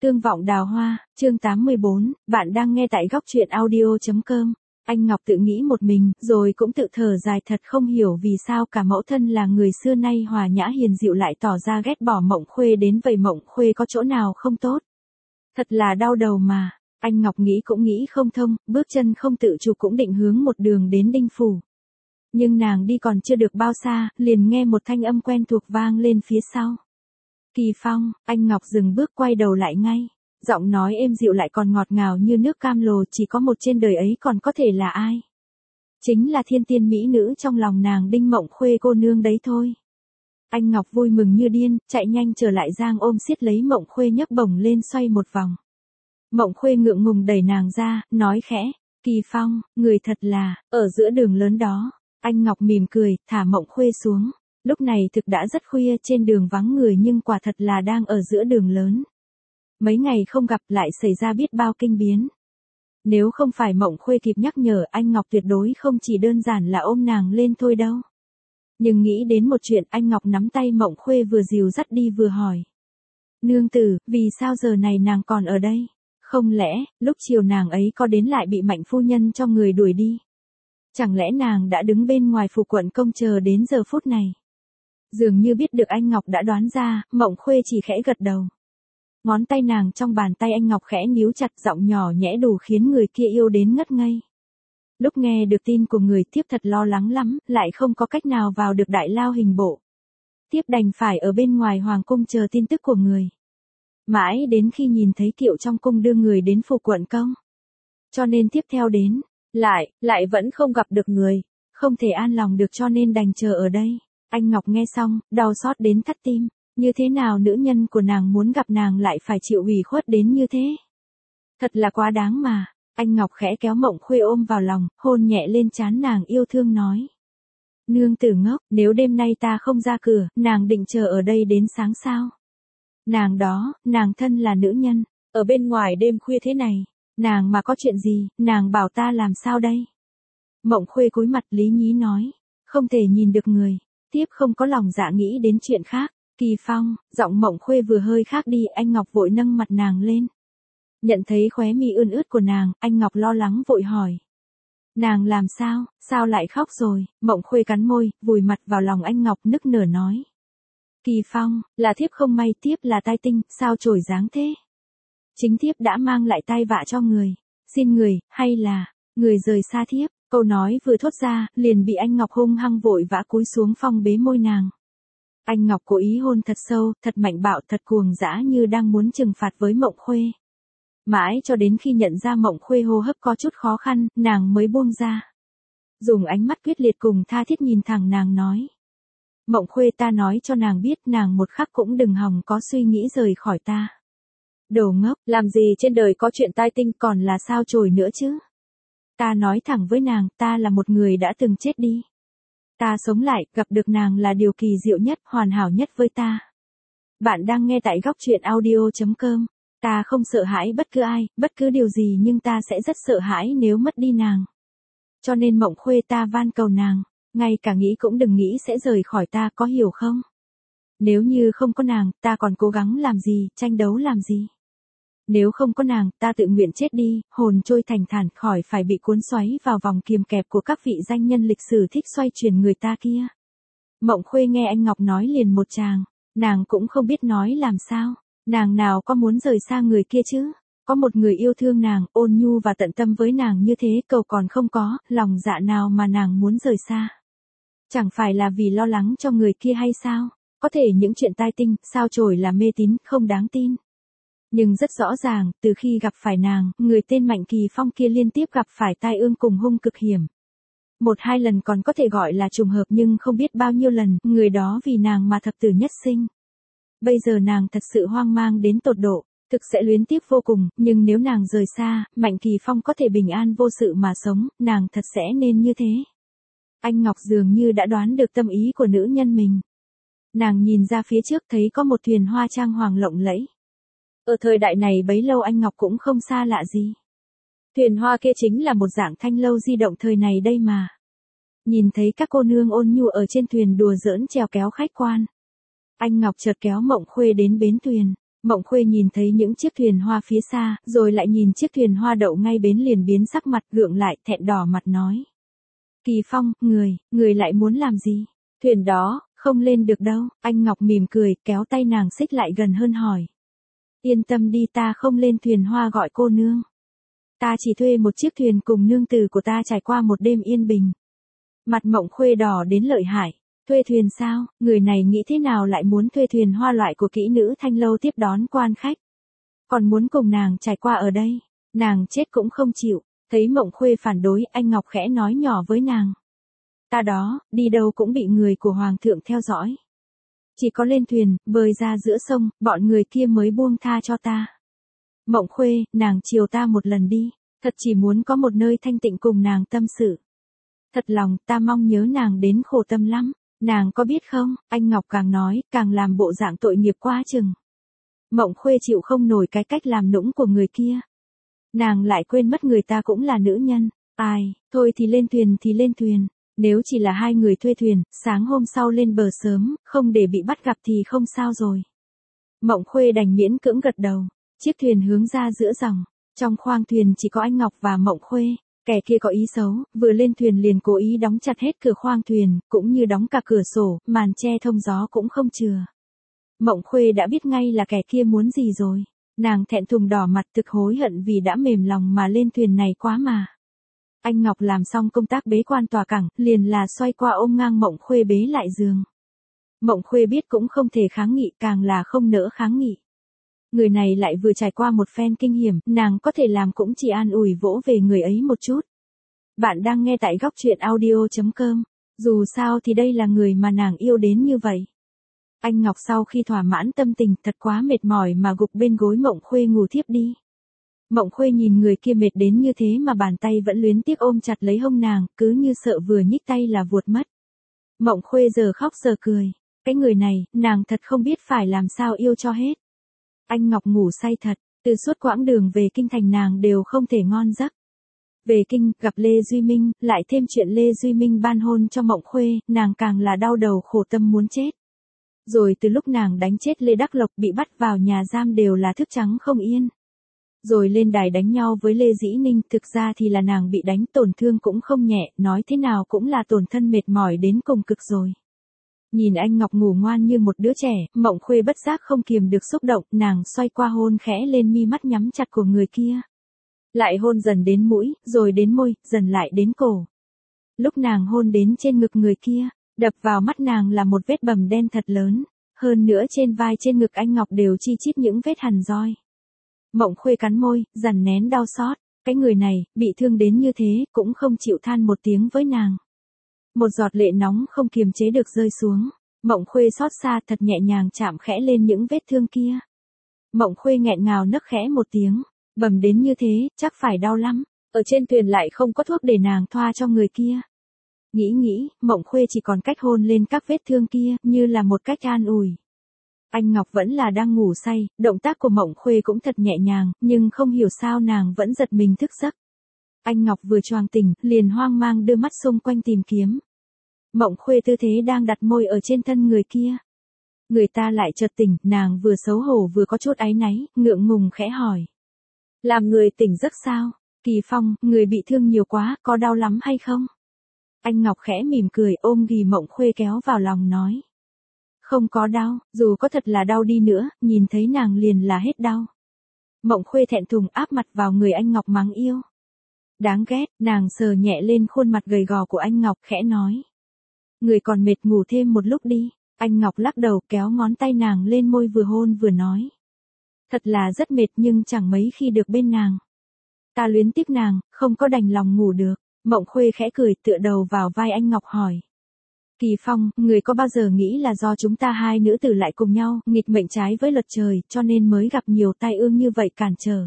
Tương vọng đào hoa, chương 84, bạn đang nghe tại góc truyện audio.com. Anh Ngọc tự nghĩ một mình, rồi cũng tự thở dài thật không hiểu vì sao cả mẫu thân là người xưa nay hòa nhã hiền dịu lại tỏ ra ghét bỏ Mộng Khuê đến vậy. Mộng Khuê có chỗ nào không tốt? Thật là đau đầu mà. Anh Ngọc nghĩ cũng nghĩ không thông, bước chân không tự chủ cũng định hướng một đường đến Đinh Phủ. Nhưng nàng đi còn chưa được bao xa, liền nghe một thanh âm quen thuộc vang lên phía sau. Kỳ Phong. Anh Ngọc dừng bước quay đầu lại ngay. Giọng nói êm dịu lại còn ngọt ngào như nước cam lồ, chỉ có một trên đời ấy còn có thể là ai? Chính là thiên tiên mỹ nữ trong lòng nàng, Đinh Mộng Khuê cô nương đấy thôi. Anh Ngọc vui mừng như điên, chạy nhanh trở lại giang ôm siết lấy Mộng Khuê nhấc bổng lên xoay một vòng. Mộng Khuê ngượng ngùng đẩy nàng ra, nói khẽ, Kỳ Phong, người thật là, ở giữa đường lớn đó. Anh Ngọc mỉm cười, thả Mộng Khuê xuống. Lúc này thực đã rất khuya, trên đường vắng người nhưng quả thật là đang ở giữa đường lớn. Mấy ngày không gặp lại xảy ra biết bao kinh biến. Nếu không phải Mộng Khuê kịp nhắc nhở, anh Ngọc tuyệt đối không chỉ đơn giản là ôm nàng lên thôi đâu. Nhưng nghĩ đến một chuyện, anh Ngọc nắm tay Mộng Khuê vừa dìu dắt đi vừa hỏi. Nương tử, vì sao giờ này nàng còn ở đây? Không lẽ, lúc chiều nàng ấy có đến lại bị Mạnh phu nhân cho người đuổi đi? Chẳng lẽ nàng đã đứng bên ngoài phủ quận công chờ đến giờ phút này? Dường như biết được anh Ngọc đã đoán ra, Mộng Khuê chỉ khẽ gật đầu. Ngón tay nàng trong bàn tay anh Ngọc khẽ níu chặt, giọng nhỏ nhẽ đủ khiến người kia yêu đến ngất ngây. Lúc nghe được tin của người tiếp thật lo lắng lắm, lại không có cách nào vào được đại lao hình bộ. Tiếp đành phải ở bên ngoài hoàng cung chờ tin tức của người. Mãi đến khi nhìn thấy kiệu trong cung đưa người đến phủ quận công. Cho nên tiếp theo đến, lại vẫn không gặp được người, không thể an lòng được cho nên đành chờ ở đây. Anh Ngọc nghe xong, đau xót đến thắt tim. Như thế nào nữ nhân của nàng muốn gặp nàng lại phải chịu ủy khuất đến như thế? Thật là quá đáng mà. Anh Ngọc khẽ kéo Mộng Khuê ôm vào lòng, hôn nhẹ lên trán nàng, yêu thương nói. Nương tử ngốc, nếu đêm nay ta không ra cửa, nàng định chờ ở đây đến sáng sao? Nàng đó, nàng thân là nữ nhân, ở bên ngoài đêm khuya thế này, nàng mà có chuyện gì, nàng bảo ta làm sao đây? Mộng Khuê cúi mặt lý nhí nói, không thể nhìn được người, tiếp không có lòng dạ nghĩ đến chuyện khác. Kỳ Phong. Giọng Mộng Khuê vừa hơi khác đi, anh Ngọc vội nâng mặt nàng lên. Nhận thấy khóe mi ươn ướt của nàng, anh Ngọc lo lắng vội hỏi. Nàng làm sao, sao lại khóc rồi? Mộng Khuê cắn môi, vùi mặt vào lòng anh Ngọc nức nở nói. Kỳ Phong, là thiếp không may, thiếp là tai tinh, sao trổi dáng thế? Chính thiếp đã mang lại tai vạ cho người. Xin người, hay là, người rời xa thiếp? Câu nói vừa thốt ra, liền bị anh Ngọc hung hăng vội vã cúi xuống phong bế môi nàng. Anh Ngọc cố ý hôn thật sâu, thật mạnh bạo, thật cuồng dã như đang muốn trừng phạt với Mộng Khuê. Mãi cho đến khi nhận ra Mộng Khuê hô hấp có chút khó khăn, nàng mới buông ra. Dùng ánh mắt quyết liệt cùng tha thiết nhìn thẳng nàng nói. Mộng Khuê, ta nói cho nàng biết, nàng một khắc cũng đừng hòng có suy nghĩ rời khỏi ta. Đồ ngốc, làm gì trên đời có chuyện tai tinh, còn là sao chổi nữa chứ? Ta nói thẳng với nàng, ta là một người đã từng chết đi. Ta sống lại, gặp được nàng là điều kỳ diệu nhất, hoàn hảo nhất với ta. Bạn đang nghe tại góc truyện audio.com. Ta không sợ hãi bất cứ ai, bất cứ điều gì, nhưng ta sẽ rất sợ hãi nếu mất đi nàng. Cho nên Mộng Khuê, ta van cầu nàng, ngay cả nghĩ cũng đừng nghĩ sẽ rời khỏi ta, có hiểu không? Nếu như không có nàng, ta còn cố gắng làm gì, tranh đấu làm gì? Nếu không có nàng, ta tự nguyện chết đi, hồn trôi thành thản, khỏi phải bị cuốn xoáy vào vòng kiềm kẹp của các vị danh nhân lịch sử thích xoay chuyển người ta kia. Mộng Khuê nghe anh Ngọc nói liền một tràng, nàng cũng không biết nói làm sao, nàng nào có muốn rời xa người kia chứ, có một người yêu thương nàng, ôn nhu và tận tâm với nàng như thế, cầu còn không có, lòng dạ nào mà nàng muốn rời xa. Chẳng phải là vì lo lắng cho người kia hay sao, có thể những chuyện tai tinh, sao chổi là mê tín, không đáng tin. Nhưng rất rõ ràng, từ khi gặp phải nàng, người tên Mạnh Kỳ Phong kia liên tiếp gặp phải tai ương cùng hung cực hiểm. Một hai lần còn có thể gọi là trùng hợp, nhưng không biết bao nhiêu lần, người đó vì nàng mà thập tử nhất sinh. Bây giờ nàng thật sự hoang mang đến tột độ, thực sẽ luyến tiếc vô cùng, nhưng nếu nàng rời xa, Mạnh Kỳ Phong có thể bình an vô sự mà sống, nàng thật sẽ nên như thế. Anh Ngọc dường như đã đoán được tâm ý của nữ nhân mình. Nàng nhìn ra phía trước thấy có một thuyền hoa trang hoàng lộng lẫy. Ở thời đại này bấy lâu anh Ngọc cũng không xa lạ gì. Thuyền hoa kia chính là một dạng thanh lâu di động thời này đây mà. Nhìn thấy các cô nương ôn nhu ở trên thuyền đùa giỡn chèo kéo khách quan. Anh Ngọc chợt kéo Mộng Khuê đến bến thuyền. Mộng Khuê nhìn thấy những chiếc thuyền hoa phía xa, rồi lại nhìn chiếc thuyền hoa đậu ngay bến liền biến sắc mặt gượng lại, thẹn đỏ mặt nói. Kỳ Phong, người lại muốn làm gì? Thuyền đó, không lên được đâu. Anh Ngọc mỉm cười, kéo tay nàng xích lại gần hơn hỏi. Yên tâm đi, ta không lên thuyền hoa gọi cô nương. Ta chỉ thuê một chiếc thuyền cùng nương tử của ta trải qua một đêm yên bình. Mặt Mộng Khuê đỏ đến lợi hại. Thuê thuyền sao? Người này nghĩ thế nào lại muốn thuê thuyền hoa loại của kỹ nữ Thanh Lâu tiếp đón quan khách? Còn muốn cùng nàng trải qua ở đây? Nàng chết cũng không chịu. Thấy Mộng Khuê phản đối, anh Ngọc khẽ nói nhỏ với nàng. Ta đó, đi đâu cũng bị người của Hoàng thượng theo dõi. Chỉ có lên thuyền, bơi ra giữa sông, bọn người kia mới buông tha cho ta. Mộng Khuê, nàng chiều ta một lần đi. Thật chỉ muốn có một nơi thanh tịnh cùng nàng tâm sự. Thật lòng, ta mong nhớ nàng đến khổ tâm lắm. Nàng có biết không, anh Ngọc càng nói, càng làm bộ dạng tội nghiệp quá chừng. Mộng Khuê chịu không nổi cái cách làm nũng của người kia. Nàng lại quên mất người ta cũng là nữ nhân. Ai, thôi thì lên thuyền thì lên thuyền. Nếu chỉ là hai người thuê thuyền, sáng hôm sau lên bờ sớm, không để bị bắt gặp thì không sao rồi. Mộng Khuê đành miễn cưỡng gật đầu. Chiếc thuyền hướng ra giữa dòng. Trong khoang thuyền chỉ có anh Ngọc và Mộng Khuê. Kẻ kia có ý xấu, vừa lên thuyền liền cố ý đóng chặt hết cửa khoang thuyền, cũng như đóng cả cửa sổ, màn che thông gió cũng không chừa. Mộng Khuê đã biết ngay là kẻ kia muốn gì rồi. Nàng thẹn thùng đỏ mặt thực hối hận vì đã mềm lòng mà lên thuyền này quá mà. Anh Ngọc làm xong công tác bế quan tòa cảng, liền là xoay qua ôm ngang Mộng Khuê bế lại giường. Mộng Khuê biết cũng không thể kháng nghị, càng là không nỡ kháng nghị. Người này lại vừa trải qua một phen kinh hiểm, nàng có thể làm cũng chỉ an ủi vỗ về người ấy một chút. Bạn đang nghe tại góc truyện audio.com. Dù sao thì đây là người mà nàng yêu đến như vậy. Anh Ngọc sau khi thỏa mãn tâm tình thật quá mệt mỏi mà gục bên gối Mộng Khuê ngủ thiếp đi. Mộng Khuê nhìn người kia mệt đến như thế mà bàn tay vẫn luyến tiếc ôm chặt lấy hông nàng, cứ như sợ vừa nhích tay là vuột mất. Mộng Khuê giờ khóc giờ cười. Cái người này, nàng thật không biết phải làm sao yêu cho hết. Anh Ngọc ngủ say thật, từ suốt quãng đường về kinh thành nàng đều không thể ngon giấc. Về kinh, gặp Lê Duy Minh, lại thêm chuyện Lê Duy Minh ban hôn cho Mộng Khuê, nàng càng là đau đầu khổ tâm muốn chết. Rồi từ lúc nàng đánh chết Lê Đắc Lộc bị bắt vào nhà giam đều là thức trắng không yên. Rồi lên đài đánh nhau với Lê Dĩ Ninh, thực ra thì là nàng bị đánh tổn thương cũng không nhẹ, nói thế nào cũng là tổn thân mệt mỏi đến cùng cực rồi. Nhìn anh Ngọc ngủ ngoan như một đứa trẻ, Mộng Khuê bất giác không kiềm được xúc động, nàng xoay qua hôn khẽ lên mi mắt nhắm chặt của người kia. Lại hôn dần đến mũi, rồi đến môi, dần lại đến cổ. Lúc nàng hôn đến trên ngực người kia, đập vào mắt nàng là một vết bầm đen thật lớn, hơn nữa trên vai trên ngực anh Ngọc đều chi chít những vết hằn roi. Mộng Khuê cắn môi, dằn nén đau xót, cái người này, bị thương đến như thế, cũng không chịu than một tiếng với nàng. Một giọt lệ nóng không kiềm chế được rơi xuống. Mộng Khuê xót xa thật nhẹ nhàng chạm khẽ lên những vết thương kia. Mộng Khuê nghẹn ngào nấc khẽ một tiếng. Bầm đến như thế, chắc phải đau lắm. Ở trên thuyền lại không có thuốc để nàng thoa cho người kia. Nghĩ, Mộng Khuê chỉ còn cách hôn lên các vết thương kia, như là một cách an ủi. Anh Ngọc vẫn là đang ngủ say, động tác của Mộng Khuê cũng thật nhẹ nhàng, nhưng không hiểu sao nàng vẫn giật mình thức giấc. Anh Ngọc vừa choàng tỉnh, liền hoang mang đưa mắt xung quanh tìm kiếm. Mộng Khuê tư thế đang đặt môi ở trên thân người kia. Người ta lại chợt tỉnh, nàng vừa xấu hổ vừa có chút áy náy, ngượng ngùng khẽ hỏi. Làm người tỉnh giấc sao? Kỳ Phong, người bị thương nhiều quá, có đau lắm hay không? Anh Ngọc khẽ mỉm cười ôm ghì Mộng Khuê kéo vào lòng nói. Không có đau, dù có thật là đau đi nữa, nhìn thấy nàng liền là hết đau. Mộng Khuê thẹn thùng áp mặt vào người anh Ngọc mắng yêu. Đáng ghét, nàng sờ nhẹ lên khuôn mặt gầy gò của anh Ngọc khẽ nói. Người còn mệt ngủ thêm một lúc đi. Anh Ngọc lắc đầu kéo ngón tay nàng lên môi vừa hôn vừa nói. Thật là rất mệt nhưng chẳng mấy khi được bên nàng. Ta luyến tiếc nàng, không có đành lòng ngủ được. Mộng Khuê khẽ cười tựa đầu vào vai anh Ngọc hỏi. Kỳ Phong, người có bao giờ nghĩ là do chúng ta hai nữ tử lại cùng nhau, nghịch mệnh trái với luật trời, cho nên mới gặp nhiều tai ương như vậy cản trở.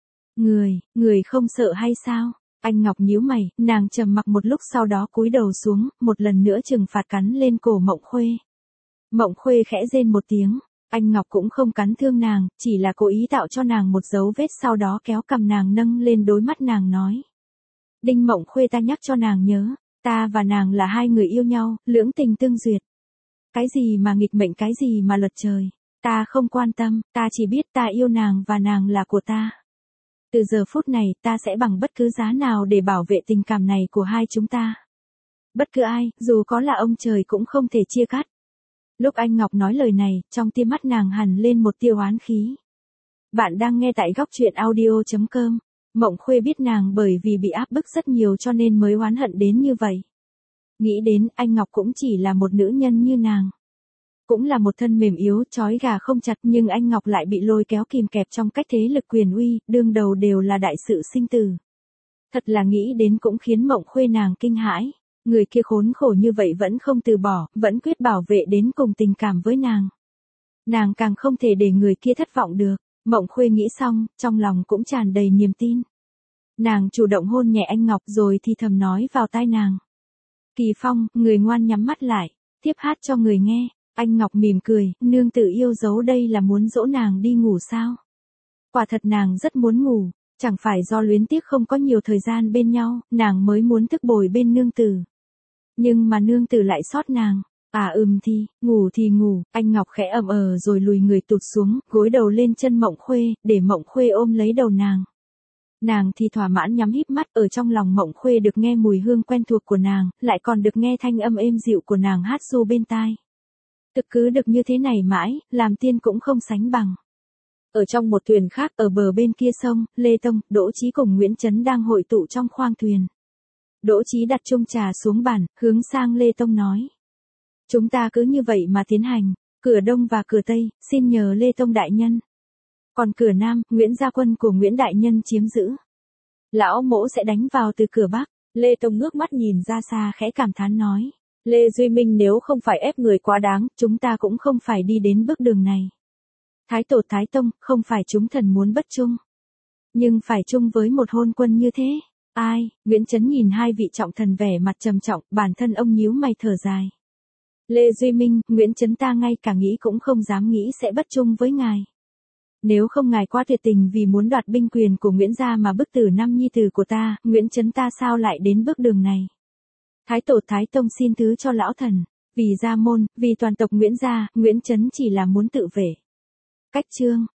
Người không sợ hay sao? Anh Ngọc nhíu mày, nàng trầm mặc một lúc sau đó cúi đầu xuống, một lần nữa trừng phạt cắn lên cổ Mộng Khuê. Mộng Khuê khẽ rên một tiếng, anh Ngọc cũng không cắn thương nàng, chỉ là cố ý tạo cho nàng một dấu vết sau đó kéo cằm nàng nâng lên đối mắt nàng nói. Đinh Mộng Khuê, ta nhắc cho nàng nhớ, ta và nàng là hai người yêu nhau, lưỡng tình tương duyệt. Cái gì mà nghịch mệnh, cái gì mà luật trời, Ta không quan tâm, ta chỉ biết ta yêu nàng và nàng là của ta. Từ giờ phút này ta sẽ bằng bất cứ giá nào để bảo vệ tình cảm này của hai chúng ta. Bất cứ ai, dù có là ông trời cũng không thể chia cắt. Lúc anh Ngọc nói lời này, trong tia mắt nàng hằn lên một tia oán khí. Bạn đang nghe tại góc truyện audio.com. Mộng Khuê biết nàng bởi vì bị áp bức rất nhiều cho nên mới oán hận đến như vậy. Nghĩ đến anh Ngọc cũng chỉ là một nữ nhân như nàng. Cũng là một thân mềm yếu, trói gà không chặt, nhưng anh Ngọc lại bị lôi kéo kìm kẹp trong cách thế lực quyền uy, đương đầu đều là đại sự sinh tử. Thật là nghĩ đến cũng khiến Mộng Khuê nàng kinh hãi. Người kia khốn khổ như vậy vẫn không từ bỏ, vẫn quyết bảo vệ đến cùng tình cảm với nàng. Nàng càng không thể để người kia thất vọng được. Mộng Khuê nghĩ xong, trong lòng cũng tràn đầy niềm tin. Nàng chủ động hôn nhẹ anh Ngọc rồi thì thầm nói vào tai nàng. Kỳ Phong, người ngoan nhắm mắt lại, tiếp hát cho người nghe. Anh Ngọc mỉm cười, nương tự yêu dấu đây là muốn dỗ nàng đi ngủ sao? Quả thật nàng rất muốn ngủ, chẳng phải do luyến tiếc không có nhiều thời gian bên nhau, nàng mới muốn thức bồi bên nương tử. Nhưng mà nương tử lại sót nàng. Thì ngủ, anh Ngọc khẽ rồi lùi người tụt xuống, gối đầu lên chân Mộng Khuê, để Mộng Khuê ôm lấy đầu nàng. Nàng thì thỏa mãn nhắm híp mắt, ở trong lòng Mộng Khuê được nghe mùi hương quen thuộc của nàng, lại còn được nghe thanh âm êm dịu của nàng hát ru bên tai. Thực cứ được như thế này mãi, làm tiên cũng không sánh bằng. Ở trong một thuyền khác ở bờ bên kia sông, Lê Tông, Đỗ Chí cùng Nguyễn Chấn đang hội tụ trong khoang thuyền. Đỗ Chí đặt chung trà xuống bàn, hướng sang Lê Tông nói. Chúng ta cứ như vậy mà tiến hành, cửa Đông và cửa Tây, xin nhờ Lê Tông đại nhân. Còn cửa Nam, Nguyễn gia quân của Nguyễn đại nhân chiếm giữ. Lão mỗ sẽ đánh vào từ cửa Bắc. Lê Tông ngước mắt nhìn ra xa khẽ cảm thán nói. Lê Duy Minh nếu không phải ép người quá đáng, chúng ta cũng không phải đi đến bước đường này. Thái tổ Thái Tông, không phải chúng thần muốn bất chung. Nhưng phải chung với một hôn quân như thế. Ai? Nguyễn Chấn nhìn hai vị trọng thần vẻ mặt trầm trọng, bản thân ông nhíu mày thở dài. Lê Duy Minh, Nguyễn Chấn ta ngay cả nghĩ cũng không dám nghĩ sẽ bất chung với ngài. Nếu không ngài quá tuyệt tình vì muốn đoạt binh quyền của Nguyễn gia mà bức tử năm nhi tử của ta, Nguyễn Chấn ta sao lại đến bước đường này? Thái tổ Thái Tông xin thứ cho lão thần, vì gia môn, vì toàn tộc Nguyễn gia, Nguyễn Chấn chỉ là muốn tự vệ. Cách chương